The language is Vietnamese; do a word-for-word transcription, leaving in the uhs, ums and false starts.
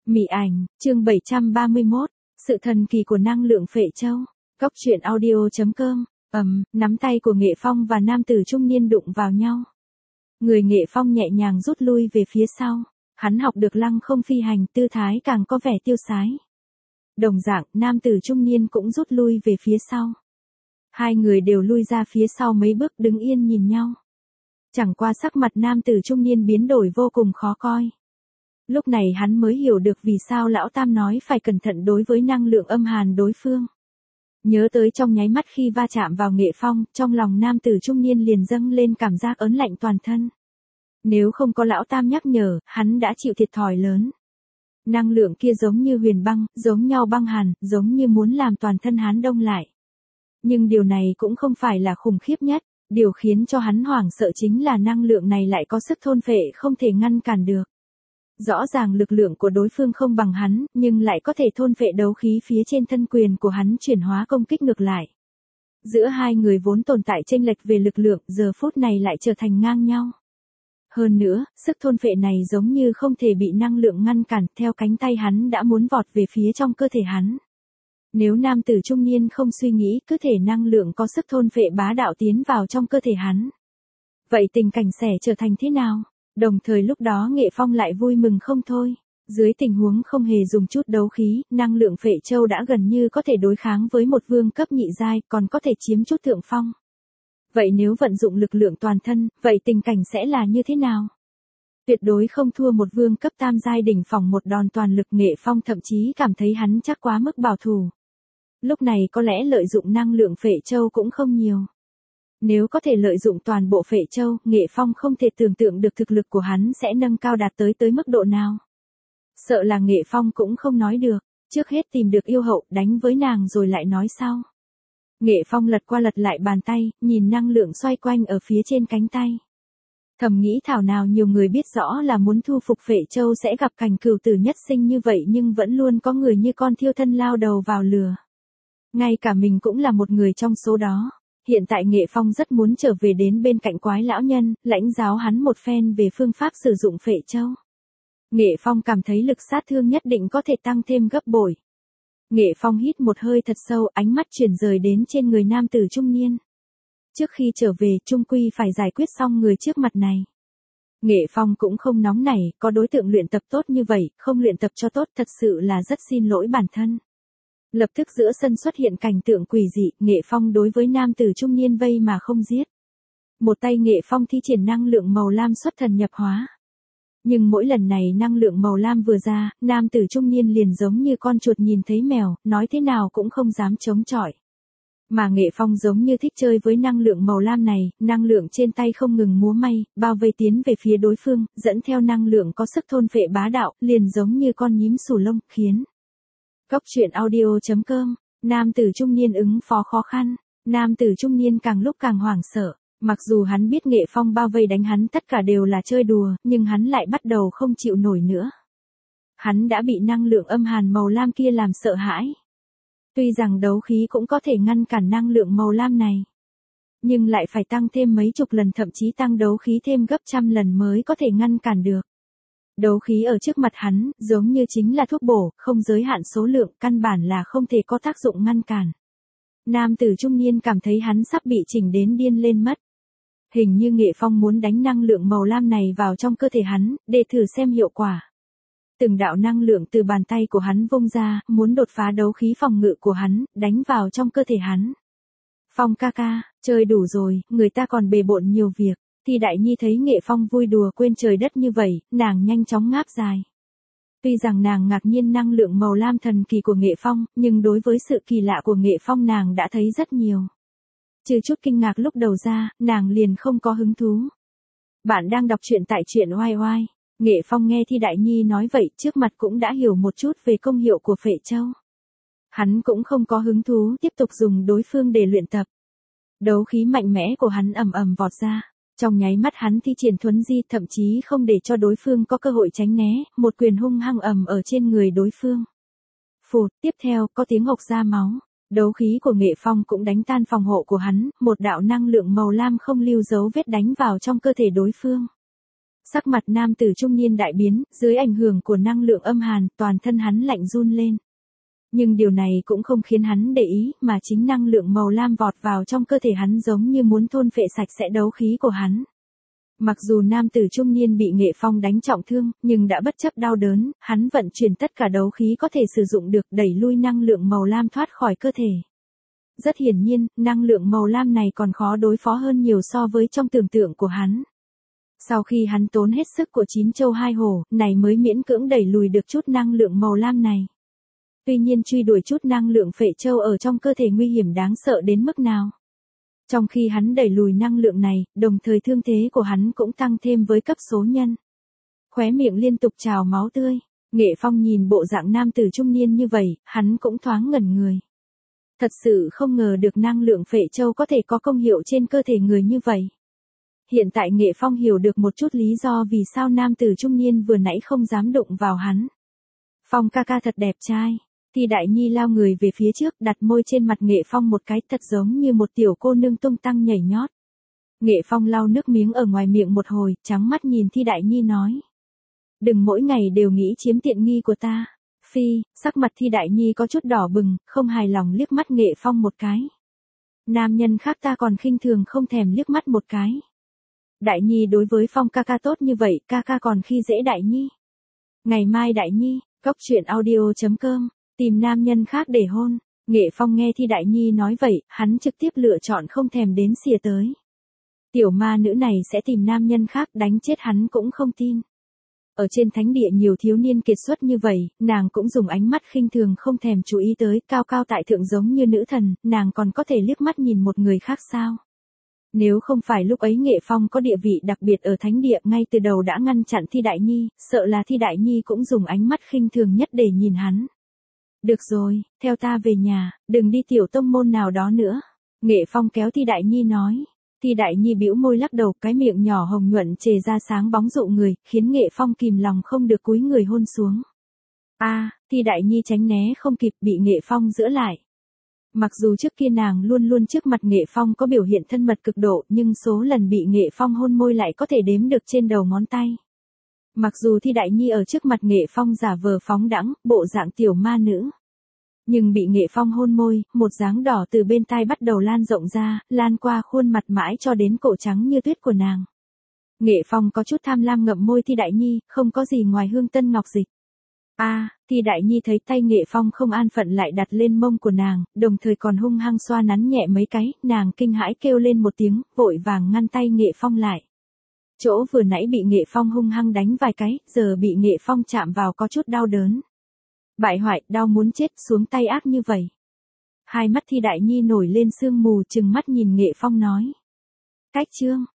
Mị ảnh, chương bảy trăm ba mươi mốt, sự thần kỳ của năng lượng phệ châu. Góc truyện audio chấm com. Ầm, nắm tay của Nghệ Phong và nam tử trung niên đụng vào nhau. Người Nghệ Phong nhẹ nhàng rút lui về phía sau, hắn học được lăng không phi hành, tư thái càng có vẻ tiêu sái. Đồng dạng, nam tử trung niên cũng rút lui về phía sau. Hai người đều lui ra phía sau mấy bước, đứng yên nhìn nhau. Chẳng qua sắc mặt nam tử trung niên biến đổi vô cùng khó coi. Lúc này hắn mới hiểu được vì sao lão tam nói phải cẩn thận đối với năng lượng âm hàn đối phương. Nhớ tới trong nháy mắt khi va chạm vào Nghệ Phong, trong lòng nam tử trung niên liền dâng lên cảm giác ớn lạnh toàn thân. Nếu không có lão tam nhắc nhở, hắn đã chịu thiệt thòi lớn. Năng lượng kia giống như huyền băng, giống nhau băng hàn, giống như muốn làm toàn thân hắn đông lại. Nhưng điều này cũng không phải là khủng khiếp nhất, điều khiến cho hắn hoảng sợ chính là năng lượng này lại có sức thôn phệ không thể ngăn cản được. Rõ ràng lực lượng của đối phương không bằng hắn, nhưng lại có thể thôn phệ đấu khí phía trên thân quyền của hắn chuyển hóa công kích ngược lại. Giữa hai người vốn tồn tại chênh lệch về lực lượng, giờ phút này lại trở thành ngang nhau. Hơn nữa, sức thôn phệ này giống như không thể bị năng lượng ngăn cản, theo cánh tay hắn đã muốn vọt về phía trong cơ thể hắn. Nếu nam tử trung niên không suy nghĩ, cứ thể năng lượng có sức thôn phệ bá đạo tiến vào trong cơ thể hắn. Vậy tình cảnh sẽ trở thành thế nào? Đồng thời lúc đó Nghệ Phong lại vui mừng không thôi. Dưới tình huống không hề dùng chút đấu khí, năng lượng phệ châu đã gần như có thể đối kháng với một vương cấp nhị giai, còn có thể chiếm chút thượng phong. Vậy nếu vận dụng lực lượng toàn thân, vậy tình cảnh sẽ là như thế nào? Tuyệt đối không thua một vương cấp tam giai đỉnh phòng một đòn toàn lực. Nghệ Phong thậm chí cảm thấy hắn chắc quá mức bảo thủ. Lúc này có lẽ lợi dụng năng lượng phệ châu cũng không nhiều. Nếu có thể lợi dụng toàn bộ phệ châu, Nghệ Phong không thể tưởng tượng được thực lực của hắn sẽ nâng cao đạt tới tới mức độ nào. Sợ là Nghệ Phong cũng không nói được, trước hết tìm được yêu hậu, đánh với nàng rồi lại nói sau. Nghệ Phong lật qua lật lại bàn tay, nhìn năng lượng xoay quanh ở phía trên cánh tay. Thầm nghĩ thảo nào nhiều người biết rõ là muốn thu phục phệ châu sẽ gặp cảnh cửu tử nhất sinh như vậy, nhưng vẫn luôn có người như con thiêu thân lao đầu vào lửa. Ngay cả mình cũng là một người trong số đó. Hiện tại Nghệ Phong rất muốn trở về đến bên cạnh quái lão nhân, lãnh giáo hắn một phen về phương pháp sử dụng phệ châu. Nghệ Phong cảm thấy lực sát thương nhất định có thể tăng thêm gấp bội. Nghệ Phong hít một hơi thật sâu, ánh mắt chuyển rời đến trên người nam tử trung niên. Trước khi trở về, chung quy phải giải quyết xong người trước mặt này. Nghệ Phong cũng không nóng nảy, có đối tượng luyện tập tốt như vậy, không luyện tập cho tốt thật sự là rất xin lỗi bản thân. Lập tức giữa sân xuất hiện cảnh tượng quỷ dị, Nghệ Phong đối với nam tử trung niên vây mà không giết. Một tay Nghệ Phong thi triển năng lượng màu lam xuất thần nhập hóa. Nhưng mỗi lần này năng lượng màu lam vừa ra, nam tử trung niên liền giống như con chuột nhìn thấy mèo, nói thế nào cũng không dám chống chọi. Mà Nghệ Phong giống như thích chơi với năng lượng màu lam này, năng lượng trên tay không ngừng múa may, bao vây tiến về phía đối phương, dẫn theo năng lượng có sức thôn phệ bá đạo, liền giống như con nhím xù lông, khiến. Góc truyện audio chấm com. Nam tử trung niên ứng phó khó khăn, nam tử trung niên càng lúc càng hoảng sợ. Mặc dù hắn biết Nghệ Phong bao vây đánh hắn tất cả đều là chơi đùa, nhưng hắn lại bắt đầu không chịu nổi nữa. Hắn đã bị năng lượng âm hàn màu lam kia làm sợ hãi. Tuy rằng đấu khí cũng có thể ngăn cản năng lượng màu lam này, nhưng lại phải tăng thêm mấy chục lần, thậm chí tăng đấu khí thêm gấp trăm lần mới có thể ngăn cản được. Đấu khí ở trước mặt hắn, giống như chính là thuốc bổ, không giới hạn số lượng, căn bản là không thể có tác dụng ngăn cản. Nam tử trung niên cảm thấy hắn sắp bị chỉnh đến điên lên mất. Hình như Nghệ Phong muốn đánh năng lượng màu lam này vào trong cơ thể hắn, để thử xem hiệu quả. Từng đạo năng lượng từ bàn tay của hắn vung ra, muốn đột phá đấu khí phòng ngự của hắn, đánh vào trong cơ thể hắn. Phong ca ca, chơi đủ rồi, người ta còn bề bộn nhiều việc. Thi Đại Nhi thấy Nghệ Phong vui đùa quên trời đất như vậy, nàng nhanh chóng ngáp dài. Tuy rằng nàng ngạc nhiên năng lượng màu lam thần kỳ của Nghệ Phong, nhưng đối với sự kỳ lạ của Nghệ Phong nàng đã thấy rất nhiều. Trừ chút kinh ngạc lúc đầu ra, nàng liền không có hứng thú. Bạn đang đọc truyện tại truyện oai oai. Nghệ Phong nghe Thi Đại Nhi nói vậy, trước mặt cũng đã hiểu một chút về công hiệu của phệ châu. Hắn cũng không có hứng thú tiếp tục dùng đối phương để luyện tập. Đấu khí mạnh mẽ của hắn ầm ầm vọt ra. Trong nháy mắt hắn thi triển thuấn di, thậm chí không để cho đối phương có cơ hội tránh né, một quyền hung hăng ầm ở trên người đối phương. Phụt, tiếp theo, có tiếng hộc ra máu. Đấu khí của Nghệ Phong cũng đánh tan phòng hộ của hắn, một đạo năng lượng màu lam không lưu dấu vết đánh vào trong cơ thể đối phương. Sắc mặt nam tử trung niên đại biến, dưới ảnh hưởng của năng lượng âm hàn, toàn thân hắn lạnh run lên. Nhưng điều này cũng không khiến hắn để ý, mà chính năng lượng màu lam vọt vào trong cơ thể hắn giống như muốn thôn phệ sạch sẽ đấu khí của hắn. Mặc dù nam tử trung niên bị Nghệ Phong đánh trọng thương, nhưng đã bất chấp đau đớn, hắn vận chuyển tất cả đấu khí có thể sử dụng được đẩy lui năng lượng màu lam thoát khỏi cơ thể. Rất hiển nhiên, năng lượng màu lam này còn khó đối phó hơn nhiều so với trong tưởng tượng của hắn. Sau khi hắn tốn hết sức của chín châu hai hổ, này mới miễn cưỡng đẩy lùi được chút năng lượng màu lam này. Tuy nhiên truy đuổi chút năng lượng phệ châu ở trong cơ thể nguy hiểm đáng sợ đến mức nào. Trong khi hắn đẩy lùi năng lượng này, đồng thời thương thế của hắn cũng tăng thêm với cấp số nhân. Khóe miệng liên tục trào máu tươi. Nghệ Phong nhìn bộ dạng nam tử trung niên như vậy, hắn cũng thoáng ngẩn người. Thật sự không ngờ được năng lượng phệ châu có thể có công hiệu trên cơ thể người như vậy. Hiện tại Nghệ Phong hiểu được một chút lý do vì sao nam tử trung niên vừa nãy không dám đụng vào hắn. Phong ca ca thật đẹp trai. Thi Đại Nhi lao người về phía trước, đặt môi trên mặt Nghệ Phong một cái, thật giống như một tiểu cô nương tung tăng nhảy nhót. Nghệ Phong lau nước miếng ở ngoài miệng một hồi, trắng mắt nhìn Thi Đại Nhi nói. Đừng mỗi ngày đều nghĩ chiếm tiện nghi của ta. Phi, sắc mặt Thi Đại Nhi có chút đỏ bừng, không hài lòng liếc mắt Nghệ Phong một cái. Nam nhân khác ta còn khinh thường không thèm liếc mắt một cái. Đại Nhi đối với Phong ca ca tốt như vậy, ca ca còn khi dễ Đại Nhi. Ngày mai Đại Nhi, góc truyện audio chấm com, tìm nam nhân khác để hôn. Nghệ Phong nghe Thi Đại Nhi nói vậy, hắn trực tiếp lựa chọn không thèm đến xìa tới. Tiểu ma nữ này sẽ tìm nam nhân khác đánh chết hắn cũng không tin. Ở trên thánh địa nhiều thiếu niên kiệt xuất như vậy, nàng cũng dùng ánh mắt khinh thường không thèm chú ý tới, cao cao tại thượng giống như nữ thần, nàng còn có thể liếc mắt nhìn một người khác sao? Nếu không phải lúc ấy Nghệ Phong có địa vị đặc biệt ở thánh địa ngay từ đầu đã ngăn chặn Thi Đại Nhi, sợ là Thi Đại Nhi cũng dùng ánh mắt khinh thường nhất để nhìn hắn. Được rồi, theo ta về nhà, đừng đi tiểu tông môn nào đó nữa. Nghệ Phong kéo Thi Đại Nhi nói. Thi Đại Nhi bĩu môi lắc đầu, cái miệng nhỏ hồng nhuận chề ra sáng bóng dụ người, khiến Nghệ Phong kìm lòng không được cúi người hôn xuống. A, à, Thi Đại Nhi tránh né không kịp bị Nghệ Phong giữ lại. Mặc dù trước kia nàng luôn luôn trước mặt Nghệ Phong có biểu hiện thân mật cực độ, nhưng số lần bị Nghệ Phong hôn môi lại có thể đếm được trên đầu ngón tay. Mặc dù Thi Đại Nhi ở trước mặt Nghệ Phong giả vờ phóng đãng, bộ dạng tiểu ma nữ. Nhưng bị Nghệ Phong hôn môi, một dáng đỏ từ bên tai bắt đầu lan rộng ra, lan qua khuôn mặt mãi cho đến cổ trắng như tuyết của nàng. Nghệ Phong có chút tham lam ngậm môi Thi Đại Nhi, không có gì ngoài hương tân ngọc dịch. A, à, Thi Đại Nhi thấy tay Nghệ Phong không an phận lại đặt lên mông của nàng, đồng thời còn hung hăng xoa nắn nhẹ mấy cái, nàng kinh hãi kêu lên một tiếng, vội vàng ngăn tay Nghệ Phong lại. Chỗ vừa nãy bị Nghệ Phong hung hăng đánh vài cái, giờ bị Nghệ Phong chạm vào có chút đau đớn. Bại hoại, đau muốn chết, xuống tay ác như vậy. Hai mắt Thi Đại Nhi nổi lên sương mù, trừng mắt nhìn Nghệ Phong nói. Cách chương.